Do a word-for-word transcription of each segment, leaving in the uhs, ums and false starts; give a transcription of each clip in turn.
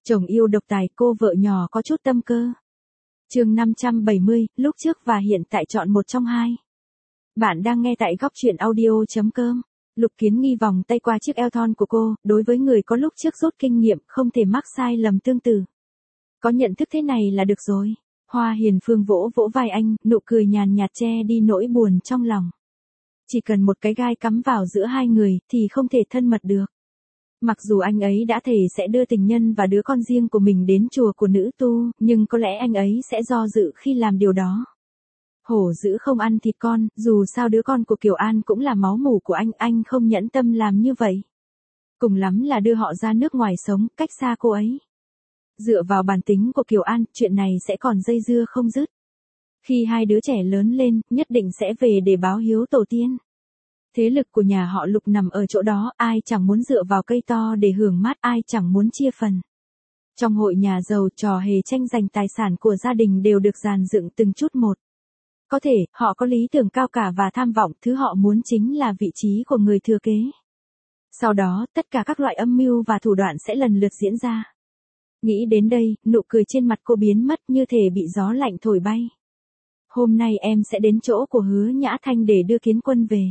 Chồng yêu độc tài, cô vợ nhỏ có chút tâm cơ. Chương năm trăm bảy mươi, lúc trước và hiện tại chọn một trong hai. Bạn đang nghe tại góc truyện audio chấm com. Lục Kiến Nghi vòng tay qua chiếc eo thon của cô, đối với người có lúc trước rút kinh nghiệm, không thể mắc sai lầm tương tự. Có nhận thức thế này là được rồi. Hoa Hiền Phương vỗ vỗ vai anh, nụ cười nhàn nhạt che đi nỗi buồn trong lòng. Chỉ cần một cái gai cắm vào giữa hai người, thì không thể thân mật được. Mặc dù anh ấy đã thề sẽ đưa tình nhân và đứa con riêng của mình đến chùa của nữ tu, nhưng có lẽ anh ấy sẽ do dự khi làm điều đó. Hổ dữ không ăn thịt con, dù sao đứa con của Kiều An cũng là máu mủ của anh, anh không nhẫn tâm làm như vậy. Cùng lắm là đưa họ ra nước ngoài sống, cách xa cô ấy. Dựa vào bản tính của Kiều An, chuyện này sẽ còn dây dưa không dứt. Khi hai đứa trẻ lớn lên, nhất định sẽ về để báo hiếu tổ tiên. Thế lực của nhà họ Lục nằm ở chỗ đó, ai chẳng muốn dựa vào cây to để hưởng mát, ai chẳng muốn chia phần. Trong hội nhà giàu, trò hề tranh giành tài sản của gia đình đều được dàn dựng từng chút một. Có thể, họ có lý tưởng cao cả và tham vọng, thứ họ muốn chính là vị trí của người thừa kế. Sau đó, tất cả các loại âm mưu và thủ đoạn sẽ lần lượt diễn ra. Nghĩ đến đây, nụ cười trên mặt cô biến mất như thể bị gió lạnh thổi bay. Hôm nay em sẽ đến chỗ của Hứa Nhã Thanh để đưa Kiến Quân về.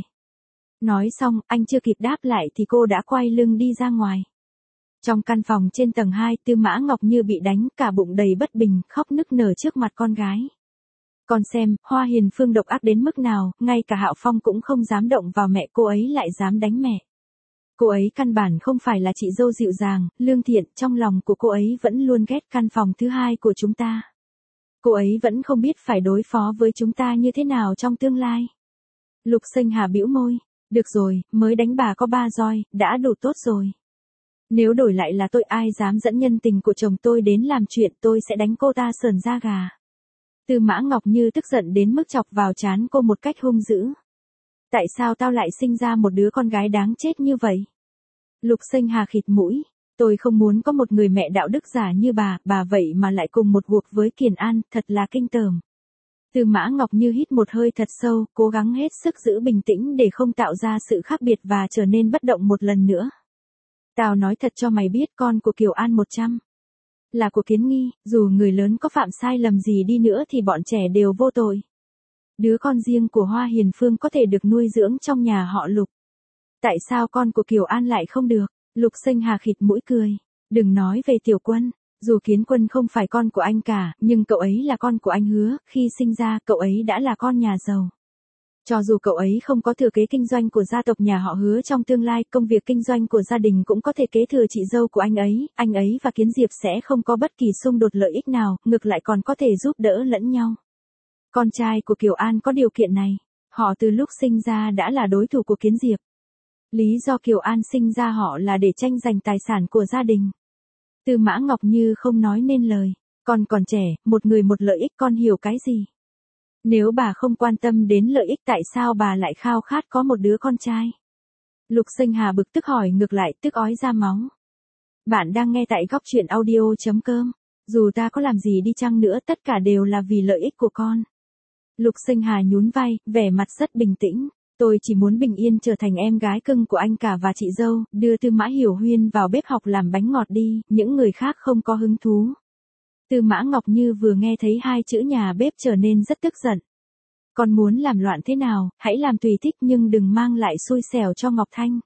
Nói xong, anh chưa kịp đáp lại thì cô đã quay lưng đi ra ngoài. Trong căn phòng trên tầng hai, Tư Mã Ngọc Như bị đánh, cả bụng đầy bất bình, khóc nức nở trước mặt con gái. Con xem, Hoa Hiền Phương độc ác đến mức nào, ngay cả Hạo Phong cũng không dám động vào mẹ, cô ấy lại dám đánh mẹ. Cô ấy căn bản không phải là chị dâu dịu dàng, lương thiện, trong lòng của cô ấy vẫn luôn ghét căn phòng thứ hai của chúng ta. Cô ấy vẫn không biết phải đối phó với chúng ta như thế nào trong tương lai. Lục Sinh Hà bĩu môi. Được rồi, mới đánh bà có ba roi, đã đủ tốt rồi. Nếu đổi lại là tôi, ai dám dẫn nhân tình của chồng tôi đến làm chuyện, tôi sẽ đánh cô ta sởn da gà. Tư Mã Ngọc Như tức giận đến mức chọc vào trán cô một cách hung dữ. Tại sao tao lại sinh ra một đứa con gái đáng chết như vậy? Lục Sinh Hà khịt mũi. Tôi không muốn có một người mẹ đạo đức giả như bà, bà vậy mà lại cùng một guộc với Kiền An, thật là kinh tởm. Tư Mã Ngọc Như hít một hơi thật sâu, cố gắng hết sức giữ bình tĩnh để không tạo ra sự khác biệt và trở nên bất động một lần nữa. Tao nói thật cho mày biết, con của Kiều An một trăm là của Kiến Nghi, dù người lớn có phạm sai lầm gì đi nữa thì bọn trẻ đều vô tội. Đứa con riêng của Hoa Hiền Phương có thể được nuôi dưỡng trong nhà họ Lục. Tại sao con của Kiều An lại không được? Lục Sinh Hà khịt mũi cười. Đừng nói về Tiểu Quân. Dù Kiến Quân không phải con của anh cả, nhưng cậu ấy là con của anh Hứa, khi sinh ra cậu ấy đã là con nhà giàu. Cho dù cậu ấy không có thừa kế kinh doanh của gia tộc nhà họ Hứa trong tương lai, công việc kinh doanh của gia đình cũng có thể kế thừa chị dâu của anh ấy, anh ấy và Kiến Diệp sẽ không có bất kỳ xung đột lợi ích nào, ngược lại còn có thể giúp đỡ lẫn nhau. Con trai của Kiều An có điều kiện này, họ từ lúc sinh ra đã là đối thủ của Kiến Diệp. Lý do Kiều An sinh ra họ là để tranh giành tài sản của gia đình. Tư Mã Ngọc Như không nói nên lời. Con còn trẻ, một người một lợi ích, con hiểu cái gì? Nếu bà không quan tâm đến lợi ích, tại sao bà lại khao khát có một đứa con trai? Lục Sinh Hà bực tức hỏi ngược lại, tức ói ra máu. Bạn đang nghe tại góc truyện audio chấm com. Dù ta có làm gì đi chăng nữa, tất cả đều là vì lợi ích của con. Lục Sinh Hà nhún vai, vẻ mặt rất bình tĩnh. Tôi chỉ muốn bình yên trở thành em gái cưng của anh cả và chị dâu, đưa Tư Mã Hiểu Huyên vào bếp học làm bánh ngọt đi, những người khác không có hứng thú. Tư Mã Ngọc Như vừa nghe thấy hai chữ nhà bếp trở nên rất tức giận. Con muốn làm loạn thế nào, hãy làm tùy thích nhưng đừng mang lại xui xẻo cho Ngọc Thanh.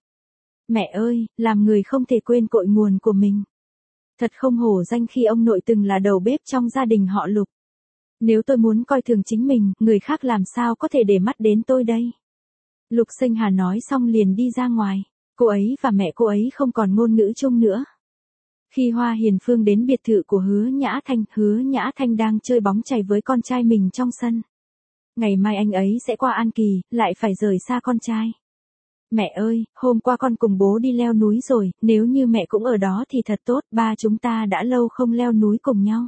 Mẹ ơi, làm người không thể quên cội nguồn của mình. Thật không hổ danh khi ông nội từng là đầu bếp trong gia đình họ Lục. Nếu tôi muốn coi thường chính mình, người khác làm sao có thể để mắt đến tôi đây? Lục Sinh Hà nói xong liền đi ra ngoài. Cô ấy và mẹ cô ấy không còn ngôn ngữ chung nữa. Khi Hoa Hiền Phương đến biệt thự của Hứa Nhã Thanh, Hứa Nhã Thanh đang chơi bóng chày với con trai mình trong sân. Ngày mai anh ấy sẽ qua An Kỳ, lại phải rời xa con trai. Mẹ ơi, hôm qua con cùng bố đi leo núi rồi, nếu như mẹ cũng ở đó thì thật tốt, ba chúng ta đã lâu không leo núi cùng nhau.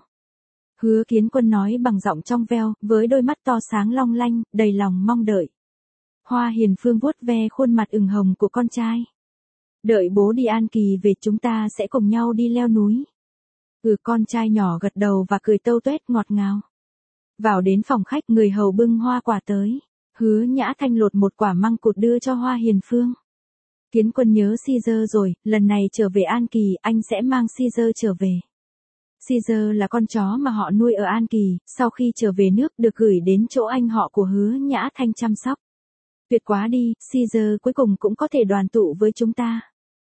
Hứa Kiến Quân nói bằng giọng trong veo, với đôi mắt to sáng long lanh, đầy lòng mong đợi. Hoa Hiền Phương vuốt ve khuôn mặt ửng hồng của con trai. Đợi bố đi An Kỳ về chúng ta sẽ cùng nhau đi leo núi. Ừ, con trai nhỏ gật đầu và cười tâu tuét ngọt ngào. Vào đến phòng khách, người hầu bưng hoa quả tới. Hứa Nhã Thanh lột một quả măng cụt đưa cho Hoa Hiền Phương. Kiến Quân nhớ Caesar rồi, lần này trở về An Kỳ, anh sẽ mang Caesar trở về. Caesar là con chó mà họ nuôi ở An Kỳ, sau khi trở về nước được gửi đến chỗ anh họ của Hứa Nhã Thanh chăm sóc. Tuyệt quá đi, Caesar cuối cùng cũng có thể đoàn tụ với chúng ta.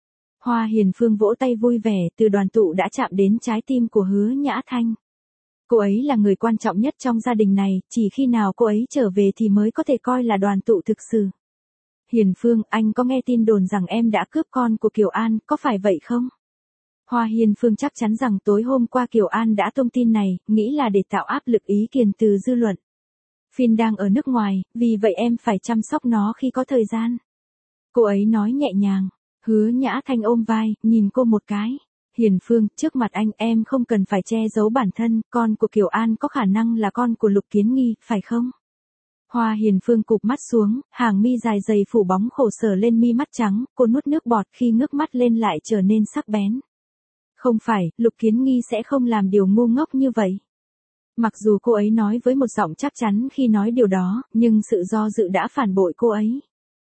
Hoa Hiền Phương vỗ tay vui vẻ, từ đoàn tụ đã chạm đến trái tim của Hứa Nhã Thanh. Cô ấy là người quan trọng nhất trong gia đình này, chỉ khi nào cô ấy trở về thì mới có thể coi là đoàn tụ thực sự. Hiền Phương, anh có nghe tin đồn rằng em đã cướp con của Kiều An, có phải vậy không? Hoa Hiền Phương chắc chắn rằng tối hôm qua Kiều An đã tung tin này, nghĩ là để tạo áp lực ý kiến từ dư luận. Phin đang ở nước ngoài, vì vậy em phải chăm sóc nó khi có thời gian. Cô ấy nói nhẹ nhàng. Hứa Nhã Thanh ôm vai, nhìn cô một cái. Hiền Phương, trước mặt anh em không cần phải che giấu bản thân, con của Kiều An có khả năng là con của Lục Kiến Nghi, phải không? Hoa Hiền Phương cụp mắt xuống, hàng mi dài dày phủ bóng khổ sở lên mi mắt trắng, cô nuốt nước bọt khi ngước mắt lên lại trở nên sắc bén. Không phải, Lục Kiến Nghi sẽ không làm điều ngu ngốc như vậy. Mặc dù cô ấy nói với một giọng chắc chắn khi nói điều đó, nhưng sự do dự đã phản bội cô ấy.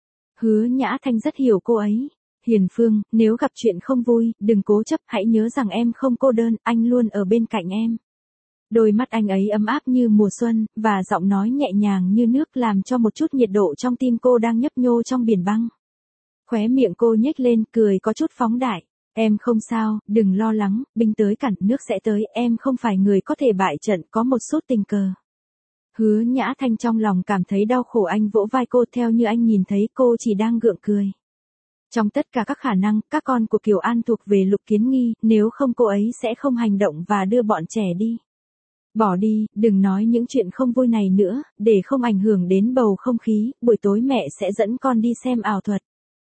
Hứa Nhã Thanh rất hiểu cô ấy. Hiền Phương, nếu gặp chuyện không vui, đừng cố chấp, hãy nhớ rằng em không cô đơn, anh luôn ở bên cạnh em. Đôi mắt anh ấy ấm áp như mùa xuân, và giọng nói nhẹ nhàng như nước làm cho một chút nhiệt độ trong tim cô đang nhấp nhô trong biển băng. Khóe miệng cô nhếch lên, cười có chút phóng đại. Em không sao, đừng lo lắng, binh tới cản, nước sẽ tới, em không phải người có thể bại trận, có một chút tình cờ. Hứa Nhã Thanh trong lòng cảm thấy đau khổ, anh vỗ vai cô, theo như anh nhìn thấy cô chỉ đang gượng cười. Trong tất cả các khả năng, các con của Kiều An thuộc về Lục Kiến Nghi, nếu không cô ấy sẽ không hành động và đưa bọn trẻ đi. Bỏ đi, đừng nói những chuyện không vui này nữa, để không ảnh hưởng đến bầu không khí, buổi tối mẹ sẽ dẫn con đi xem ảo thuật.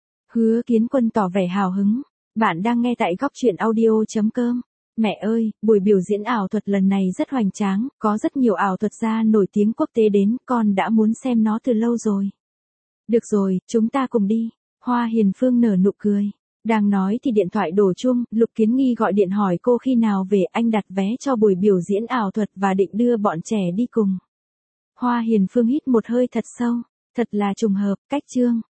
Hứa Kiến Quân tỏ vẻ hào hứng. Bạn đang nghe tại góc truyện audio chấm com. Mẹ ơi, buổi biểu diễn ảo thuật lần này rất hoành tráng, có rất nhiều ảo thuật gia nổi tiếng quốc tế đến, con đã muốn xem nó từ lâu rồi. Được rồi, chúng ta cùng đi. Hoa Hiền Phương nở nụ cười. Đang nói thì điện thoại đổ chuông, Lục Kiến Nghi gọi điện hỏi cô khi nào về, anh đặt vé cho buổi biểu diễn ảo thuật và định đưa bọn trẻ đi cùng. Hoa Hiền Phương hít một hơi thật sâu. Thật là trùng hợp, cách chương.